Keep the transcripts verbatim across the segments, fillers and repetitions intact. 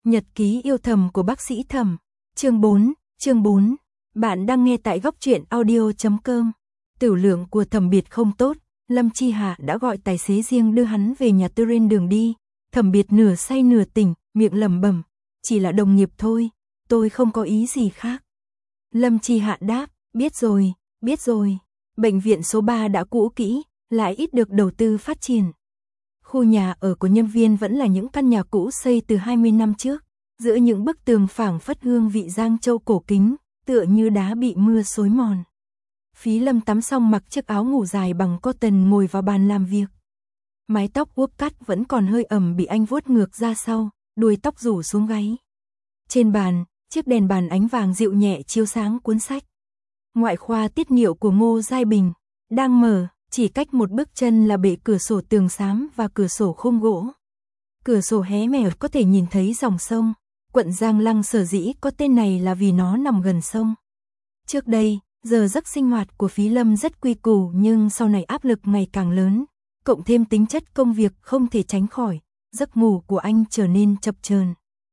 Nhật ký yêu thầm của bác sĩ Thẩm. Chương bốn, chương bốn. Bạn đang nghe tại góc truyện audio chấm com. Tiểu lượng của Thẩm Biệt không tốt, Lâm Chi Hạ đã gọi tài xế riêng đưa hắn về nhà tư trên đường đi. Thẩm Biệt nửa say nửa tỉnh, miệng lẩm bẩm, chỉ là đồng nghiệp thôi, tôi không có ý gì khác. Lâm Chi Hạ đáp, biết rồi, biết rồi. Bệnh viện số ba đã cũ kỹ, lại ít được đầu tư phát triển. Khu nhà ở của nhân viên vẫn là những căn nhà cũ xây từ hai mươi năm trước, giữa những bức tường phảng phất hương vị Giang Châu cổ kính, tựa như đá bị mưa xối mòn. Phí Lâm tắm xong mặc chiếc áo ngủ dài bằng cotton ngồi vào bàn làm việc. Mái tóc uốn cắt vẫn còn hơi ẩm bị anh vuốt ngược ra sau, đuôi tóc rủ xuống gáy. Trên bàn, chiếc đèn bàn ánh vàng dịu nhẹ chiếu sáng cuốn sách. Ngoại khoa tiết niệu của Ngô Giai Bình đang mở, chỉ cách một bước chân là bệ cửa sổ tường xám và cửa sổ khung gỗ. Cửa sổ hé mở có thể nhìn thấy dòng sông. Quận Giang Lăng sở dĩ có tên này là vì nó nằm gần sông. Trước đây, giờ giấc sinh hoạt của Phí Lâm rất quy củ, nhưng sau này áp lực ngày càng lớn, cộng thêm tính chất công việc không thể tránh khỏi, giấc ngủ của anh trở nên chập chờn.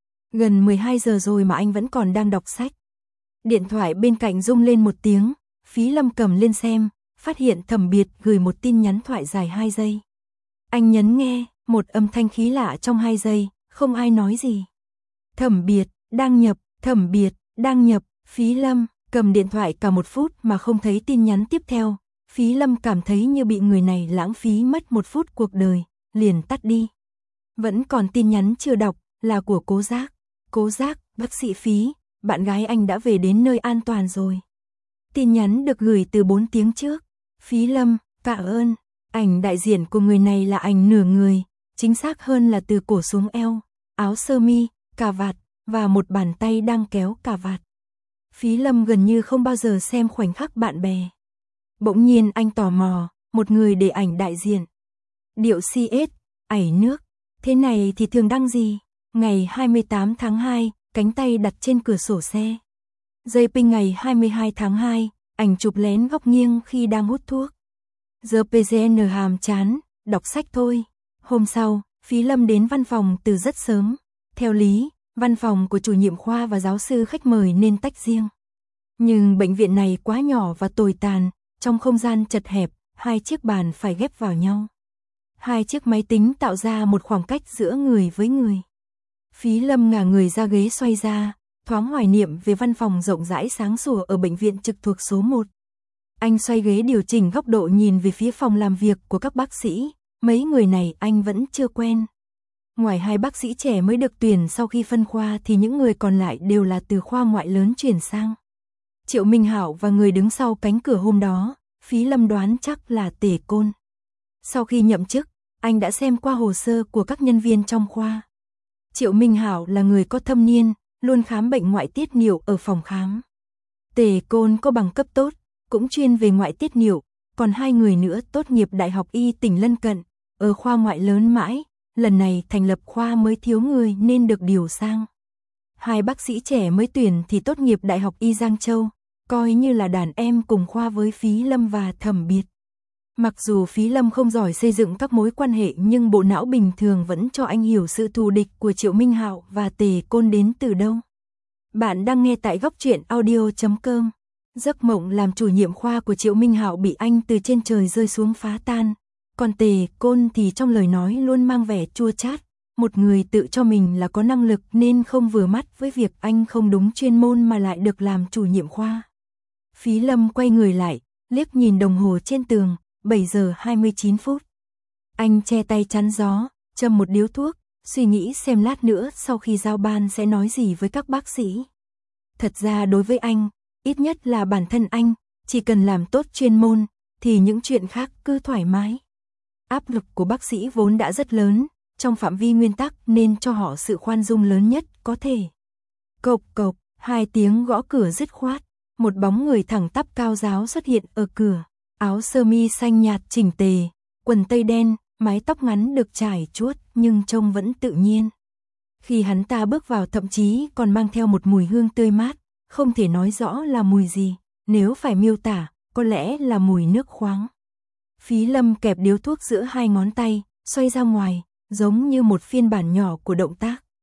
Gần mười hai giờ rồi mà anh vẫn còn đang đọc sách. Điện thoại bên cạnh rung lên một tiếng, Phí Lâm cầm lên xem, phát hiện Thẩm Biệt gửi một tin nhắn thoại dài hai giây. Anh nhấn nghe, một âm thanh khí lạ trong hai giây, không ai nói gì. Thẩm Biệt, đang nhập, Thẩm Biệt, đang nhập. Phí Lâm cầm điện thoại cả một phút mà không thấy tin nhắn tiếp theo. Phí Lâm cảm thấy như bị người này lãng phí mất một phút cuộc đời, liền tắt đi. Vẫn còn tin nhắn chưa đọc, là của Cố Giác. Cố Giác, bác sĩ Phí, bạn gái anh đã về đến nơi an toàn rồi. Tin nhắn được gửi từ bốn tiếng trước. Phí Lâm, tạ ơn. Ảnh đại diện của người này là ảnh nửa người, chính xác hơn là từ cổ xuống eo, áo sơ mi, cà vạt, và một bàn tay đang kéo cà vạt. Phí Lâm gần như không bao giờ xem khoảnh khắc bạn bè. Bỗng nhiên anh tò mò, một người để ảnh đại diện. Điệu xê ét, ảy nước. Thế này thì thường đăng gì? Ngày hai mươi tám tháng hai, cánh tay đặt trên cửa sổ xe. Dây pin ngày hai mươi hai tháng hai, ảnh chụp lén góc nghiêng khi đang hút thuốc. Giờ pê giê en hàm chán, đọc sách thôi. Hôm sau, Phí Lâm đến văn phòng từ rất sớm. Theo lý, văn phòng của chủ nhiệm khoa và giáo sư khách mời nên tách riêng. Nhưng bệnh viện này quá nhỏ và tồi tàn, trong không gian chật hẹp, hai chiếc bàn phải ghép vào nhau. Hai chiếc máy tính tạo ra một khoảng cách giữa người với người. Phí Lâm ngả người ra ghế xoay ra, thoáng hoài niệm về văn phòng rộng rãi sáng sủa ở bệnh viện trực thuộc số một. Anh xoay ghế điều chỉnh góc độ nhìn về phía phòng làm việc của các bác sĩ, mấy người này anh vẫn chưa quen. Ngoài hai bác sĩ trẻ mới được tuyển sau khi phân khoa thì những người còn lại đều là từ khoa ngoại lớn chuyển sang. Triệu Minh Hạo và người đứng sau cánh cửa hôm đó, Phí Lâm đoán chắc là Tề Côn. Sau khi nhậm chức, anh đã xem qua hồ sơ của các nhân viên trong khoa. Triệu Minh Hạo là người có thâm niên, luôn khám bệnh ngoại tiết niệu ở phòng khám. Tề Côn có bằng cấp tốt, cũng chuyên về ngoại tiết niệu, còn hai người nữa tốt nghiệp Đại học Y tỉnh lân cận, ở khoa ngoại lớn mãi, lần này thành lập khoa mới thiếu người nên được điều sang. Hai bác sĩ trẻ mới tuyển thì tốt nghiệp Đại học Y Giang Châu, coi như là đàn em cùng khoa với Phí Lâm và Thẩm Biệt. Mặc dù Phí Lâm không giỏi xây dựng các mối quan hệ nhưng bộ não bình thường vẫn cho anh hiểu sự thù địch của Triệu Minh Hạo và Tề Côn đến từ đâu. Bạn đang nghe tại góc truyện audio chấm com. Giấc mộng làm chủ nhiệm khoa của Triệu Minh Hạo bị anh từ trên trời rơi xuống phá tan. Còn Tề Côn thì trong lời nói luôn mang vẻ chua chát, một người tự cho mình là có năng lực nên không vừa mắt với việc anh không đúng chuyên môn mà lại được làm chủ nhiệm khoa. Phí Lâm quay người lại, liếc nhìn đồng hồ trên tường, bảy giờ hai mươi chín phút. Anh che tay chắn gió, châm một điếu thuốc, suy nghĩ xem lát nữa sau khi giao ban sẽ nói gì với các bác sĩ. Thật ra đối với anh, ít nhất là bản thân anh, chỉ cần làm tốt chuyên môn, thì những chuyện khác cứ thoải mái. Áp lực của bác sĩ vốn đã rất lớn, trong phạm vi nguyên tắc nên cho họ sự khoan dung lớn nhất có thể. Cộc cộc, hai tiếng gõ cửa dứt khoát, một bóng người thẳng tắp cao ráo xuất hiện ở cửa, áo sơ mi xanh nhạt chỉnh tề, quần tây đen, mái tóc ngắn được trải chuốt nhưng trông vẫn tự nhiên. Khi hắn ta bước vào thậm chí còn mang theo một mùi hương tươi mát, không thể nói rõ là mùi gì, nếu phải miêu tả, có lẽ là mùi nước khoáng. Phí Lâm kẹp điếu thuốc giữa hai ngón tay, xoay ra ngoài, giống như một phiên bản nhỏ của động tác.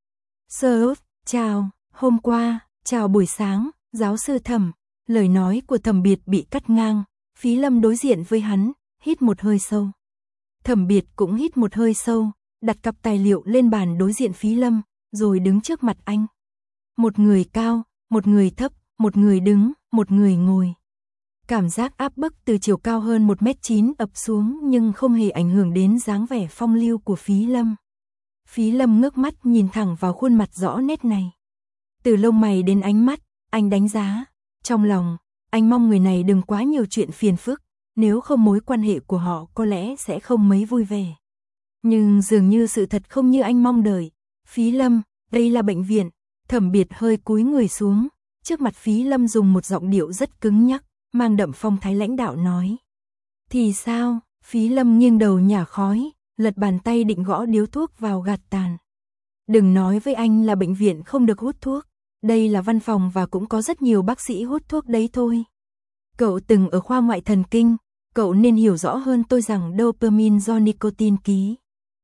Sir, chào, hôm qua, chào buổi sáng, giáo sư Thẩm. Lời nói của Thẩm Biệt bị cắt ngang, Phí Lâm đối diện với hắn, hít một hơi sâu. Thẩm Biệt cũng hít một hơi sâu, đặt cặp tài liệu lên bàn đối diện Phí Lâm, rồi đứng trước mặt anh. Một người cao, một người thấp, một người đứng, một người ngồi. Cảm giác áp bức từ chiều cao hơn một mét chín ập xuống nhưng không hề ảnh hưởng đến dáng vẻ phong lưu của Phí Lâm. Phí Lâm ngước mắt nhìn thẳng vào khuôn mặt rõ nét này. Từ lông mày đến ánh mắt, anh đánh giá. Trong lòng, anh mong người này đừng quá nhiều chuyện phiền phức, nếu không mối quan hệ của họ có lẽ sẽ không mấy vui vẻ. Nhưng dường như sự thật không như anh mong đợi. Phí Lâm, đây là bệnh viện. Thẩm Biệt hơi cúi người xuống, trước mặt Phí Lâm dùng một giọng điệu rất cứng nhắc, mang đậm phong thái lãnh đạo nói. Thì sao? Phí Lâm nghiêng đầu nhả khói, lật bàn tay định gõ điếu thuốc vào gạt tàn. Đừng nói với anh là bệnh viện không được hút thuốc, đây là văn phòng và cũng có rất nhiều bác sĩ hút thuốc đấy thôi. Cậu từng ở khoa ngoại thần kinh, cậu nên hiểu rõ hơn tôi rằng dopamine do nicotine ký.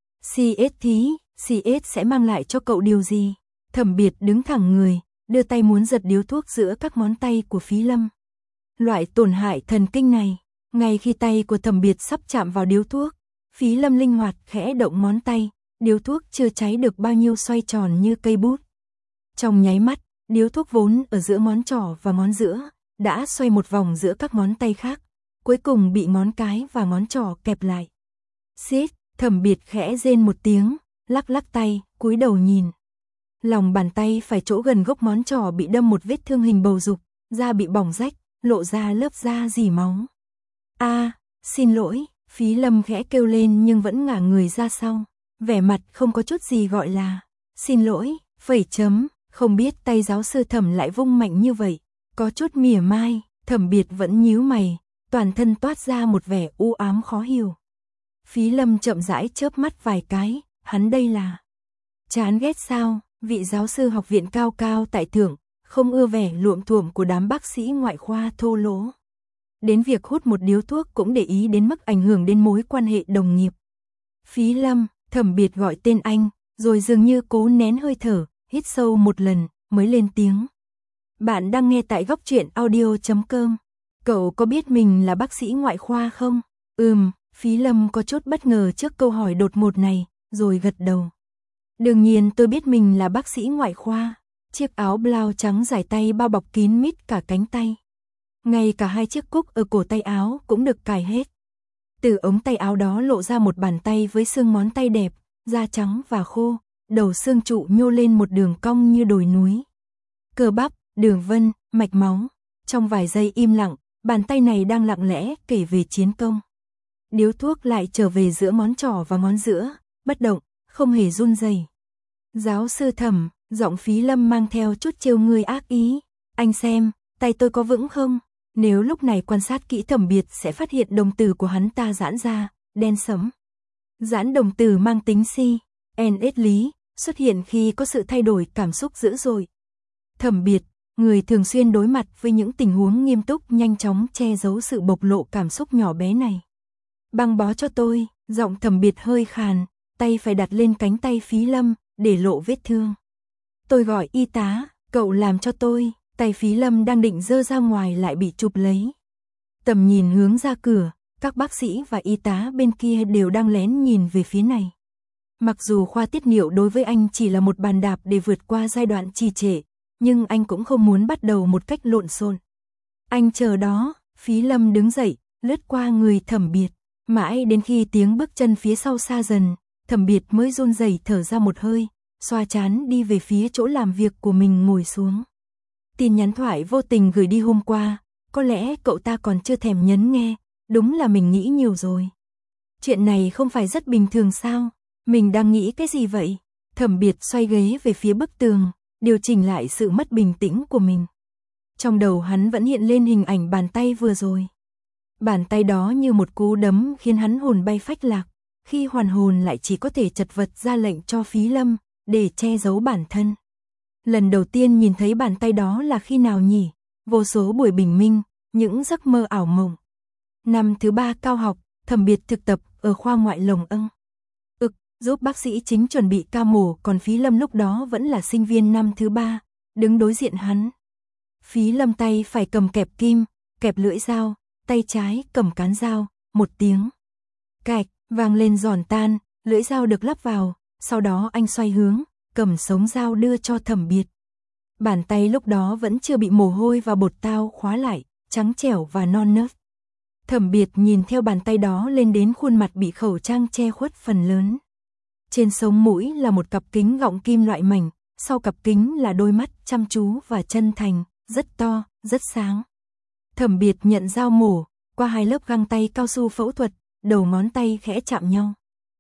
xê ét thí, xê ét sẽ mang lại cho cậu điều gì? Thẩm Biệt đứng thẳng người, đưa tay muốn giật điếu thuốc giữa các ngón tay của Phí Lâm. Loại tổn hại thần kinh này, ngay khi tay của Thẩm Biệt sắp chạm vào điếu thuốc, Phí Lâm linh hoạt khẽ động ngón tay, điếu thuốc chưa cháy được bao nhiêu xoay tròn như cây bút. Trong nháy mắt, điếu thuốc vốn ở giữa ngón trỏ và ngón giữa, đã xoay một vòng giữa các ngón tay khác, cuối cùng bị ngón cái và ngón trỏ kẹp lại. Xít, Thẩm Biệt khẽ rên một tiếng, lắc lắc tay, cúi đầu nhìn. Lòng bàn tay phải chỗ gần gốc ngón trỏ bị đâm một vết thương hình bầu dục, da bị bỏng rách, lộ ra lớp da dỉ máu. A, à, xin lỗi, Phí Lâm khẽ kêu lên nhưng vẫn ngả người ra sau, vẻ mặt không có chút gì gọi là xin lỗi, phẩy chấm, không biết tay giáo sư Thẩm lại vung mạnh như vậy, có chút mỉa mai. Thẩm Biệt vẫn nhíu mày, toàn thân toát ra một vẻ u ám khó hiểu. Phí Lâm chậm rãi chớp mắt vài cái, hắn đây là chán ghét sao? Vị giáo sư học viện cao cao tại thượng, không ưa vẻ luộm thuộm của đám bác sĩ ngoại khoa thô lỗ. Đến việc hút một điếu thuốc cũng để ý đến mức ảnh hưởng đến mối quan hệ đồng nghiệp. Phí Lâm, Thẩm Biệt gọi tên anh, rồi dường như cố nén hơi thở, hít sâu một lần, mới lên tiếng. Bạn đang nghe tại góc truyện audio chấm com. Cậu có biết mình là bác sĩ ngoại khoa không? Ừm, Phí Lâm có chút bất ngờ trước câu hỏi đột ngột này, rồi gật đầu. Đương nhiên tôi biết mình là bác sĩ ngoại khoa. Chiếc áo blau trắng dài tay bao bọc kín mít cả cánh tay. Ngay cả hai chiếc cúc ở cổ tay áo cũng được cài hết. Từ ống tay áo đó lộ ra một bàn tay với xương ngón tay đẹp, da trắng và khô, đầu xương trụ nhô lên một đường cong như đồi núi. Cơ bắp, đường vân, mạch máu. Trong vài giây im lặng, bàn tay này đang lặng lẽ kể về chiến công. Điếu thuốc lại trở về giữa ngón trỏ và ngón giữa, bất động, không hề run rẩy. Giáo sư Thẩm, giọng Phí Lâm mang theo chút trêu ngươi ác ý. Anh xem, tay tôi có vững không? Nếu lúc này quan sát kỹ Thẩm Biệt sẽ phát hiện đồng tử của hắn ta giãn ra, đen sẫm. Giãn đồng tử mang tính si, en ét lý, xuất hiện khi có sự thay đổi cảm xúc dữ dội. Thẩm Biệt, người thường xuyên đối mặt với những tình huống nghiêm túc nhanh chóng che giấu sự bộc lộ cảm xúc nhỏ bé này. Băng bó cho tôi, giọng Thẩm Biệt hơi khàn, tay phải đặt lên cánh tay Phí Lâm, để lộ vết thương. Tôi gọi y tá, cậu làm cho tôi. Tay Phí Lâm đang định giơ ra ngoài lại bị chụp lấy. Tầm nhìn hướng ra cửa, các bác sĩ và y tá bên kia đều đang lén nhìn về phía này. Mặc dù khoa tiết niệu đối với anh chỉ là một bàn đạp để vượt qua giai đoạn trì trệ, nhưng anh cũng không muốn bắt đầu một cách lộn xộn. Anh chờ đó, Phí Lâm đứng dậy, lướt qua người Thẩm Biệt, mãi đến khi tiếng bước chân phía sau xa dần, Thẩm Biệt mới run rẩy thở ra một hơi, xoa trán đi về phía chỗ làm việc của mình ngồi xuống. Tin nhắn thoại vô tình gửi đi hôm qua, có lẽ cậu ta còn chưa thèm nhấn nghe, đúng là mình nghĩ nhiều rồi. Chuyện này không phải rất bình thường sao? Mình đang nghĩ cái gì vậy? Thẩm Biệt xoay ghế về phía bức tường, điều chỉnh lại sự mất bình tĩnh của mình. Trong đầu hắn vẫn hiện lên hình ảnh bàn tay vừa rồi. Bàn tay đó như một cú đấm khiến hắn hồn bay phách lạc, khi hoàn hồn lại chỉ có thể chật vật ra lệnh cho Phí Lâm, để che giấu bản thân. Lần đầu tiên nhìn thấy bàn tay đó là khi nào nhỉ? Vô số buổi bình minh, những giấc mơ ảo mộng. Năm thứ ba cao học, Thẩm Biệt thực tập ở khoa ngoại Lồng Ân. Ực, giúp bác sĩ chính chuẩn bị ca mổ, còn Phí Lâm lúc đó vẫn là sinh viên năm thứ ba, đứng đối diện hắn. Phí Lâm tay phải cầm kẹp kim, kẹp lưỡi dao, tay trái cầm cán dao, một tiếng. Cạch, vang lên giòn tan, lưỡi dao được lắp vào, sau đó anh xoay hướng, cầm sống dao đưa cho Thẩm Biệt. Bàn tay lúc đó vẫn chưa bị mồ hôi và bột tao khóa lại, trắng trẻo và non nớt. Thẩm Biệt nhìn theo bàn tay đó lên đến khuôn mặt bị khẩu trang che khuất phần lớn. Trên sống mũi là một cặp kính gọng kim loại mảnh, sau cặp kính là đôi mắt chăm chú và chân thành, rất to, rất sáng. Thẩm Biệt nhận dao mổ, qua hai lớp găng tay cao su phẫu thuật, đầu ngón tay khẽ chạm nhau.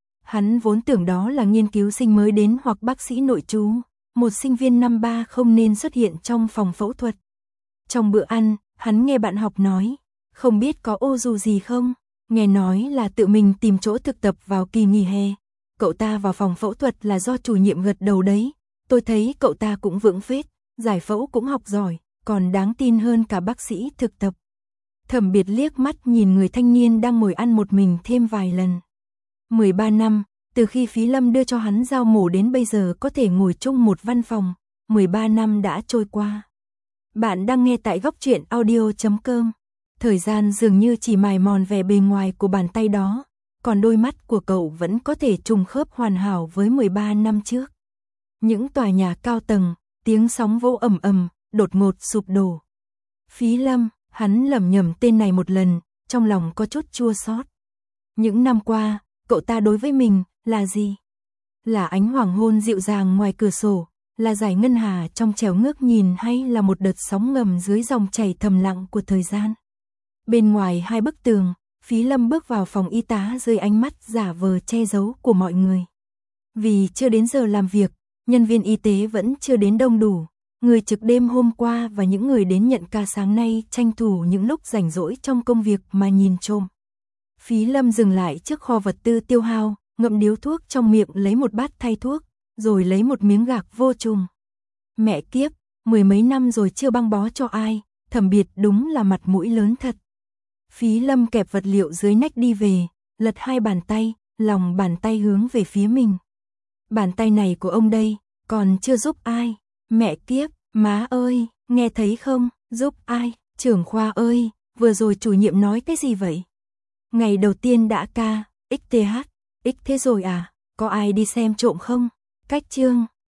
Hắn vốn tưởng đó là nghiên cứu sinh mới đến hoặc bác sĩ nội trú, một sinh viên năm ba không nên xuất hiện trong phòng phẫu thuật. Trong bữa ăn, hắn nghe bạn học nói, không biết có ô dù gì không, nghe nói là tự mình tìm chỗ thực tập vào kỳ nghỉ hè. Cậu ta vào phòng phẫu thuật là do chủ nhiệm gật đầu đấy, tôi thấy cậu ta cũng vững phết, giải phẫu cũng học giỏi, còn đáng tin hơn cả bác sĩ thực tập. Thẩm Biệt liếc mắt nhìn người thanh niên đang ngồi ăn một mình thêm vài lần. mười ba năm, từ khi Phí Lâm đưa cho hắn dao mổ đến bây giờ có thể ngồi chung một văn phòng, mười ba năm đã trôi qua. Bạn đang nghe tại góc truyện audio chấm com. Thời gian dường như chỉ mài mòn vẻ bề ngoài của bàn tay đó, còn đôi mắt của cậu vẫn có thể trùng khớp hoàn hảo với mười ba năm trước. Những tòa nhà cao tầng, tiếng sóng vỗ ầm ầm, đột ngột sụp đổ. Phí Lâm, hắn lẩm nhẩm tên này một lần, trong lòng có chút chua xót. Những năm qua, cậu ta đối với mình là gì? Là ánh hoàng hôn dịu dàng ngoài cửa sổ, là dải ngân hà trong trèo ngước nhìn, hay là một đợt sóng ngầm dưới dòng chảy thầm lặng của thời gian? Bên ngoài hai bức tường, Phí Lâm bước vào phòng y tá dưới ánh mắt giả vờ che giấu của mọi người. Vì chưa đến giờ làm việc, nhân viên y tế vẫn chưa đến đông đủ, người trực đêm hôm qua và những người đến nhận ca sáng nay tranh thủ những lúc rảnh rỗi trong công việc mà nhìn trộm. Phí Lâm dừng lại trước kho vật tư tiêu hao, ngậm điếu thuốc trong miệng, lấy một bát thay thuốc, rồi lấy một miếng gạc vô trùng. Mẹ kiếp, mười mấy năm rồi chưa băng bó cho ai, Thẩm Biệt đúng là mặt mũi lớn thật. Phí Lâm kẹp vật liệu dưới nách đi về, lật hai bàn tay, lòng bàn tay hướng về phía mình. Bàn tay này của ông đây, còn chưa giúp ai. Mẹ kiếp, má ơi, nghe thấy không, giúp ai, trưởng khoa ơi, vừa rồi chủ nhiệm nói cái gì vậy? Ngày đầu tiên đã ca, ích tê hát, ích thế rồi à, có ai đi xem trộm không? Cách chương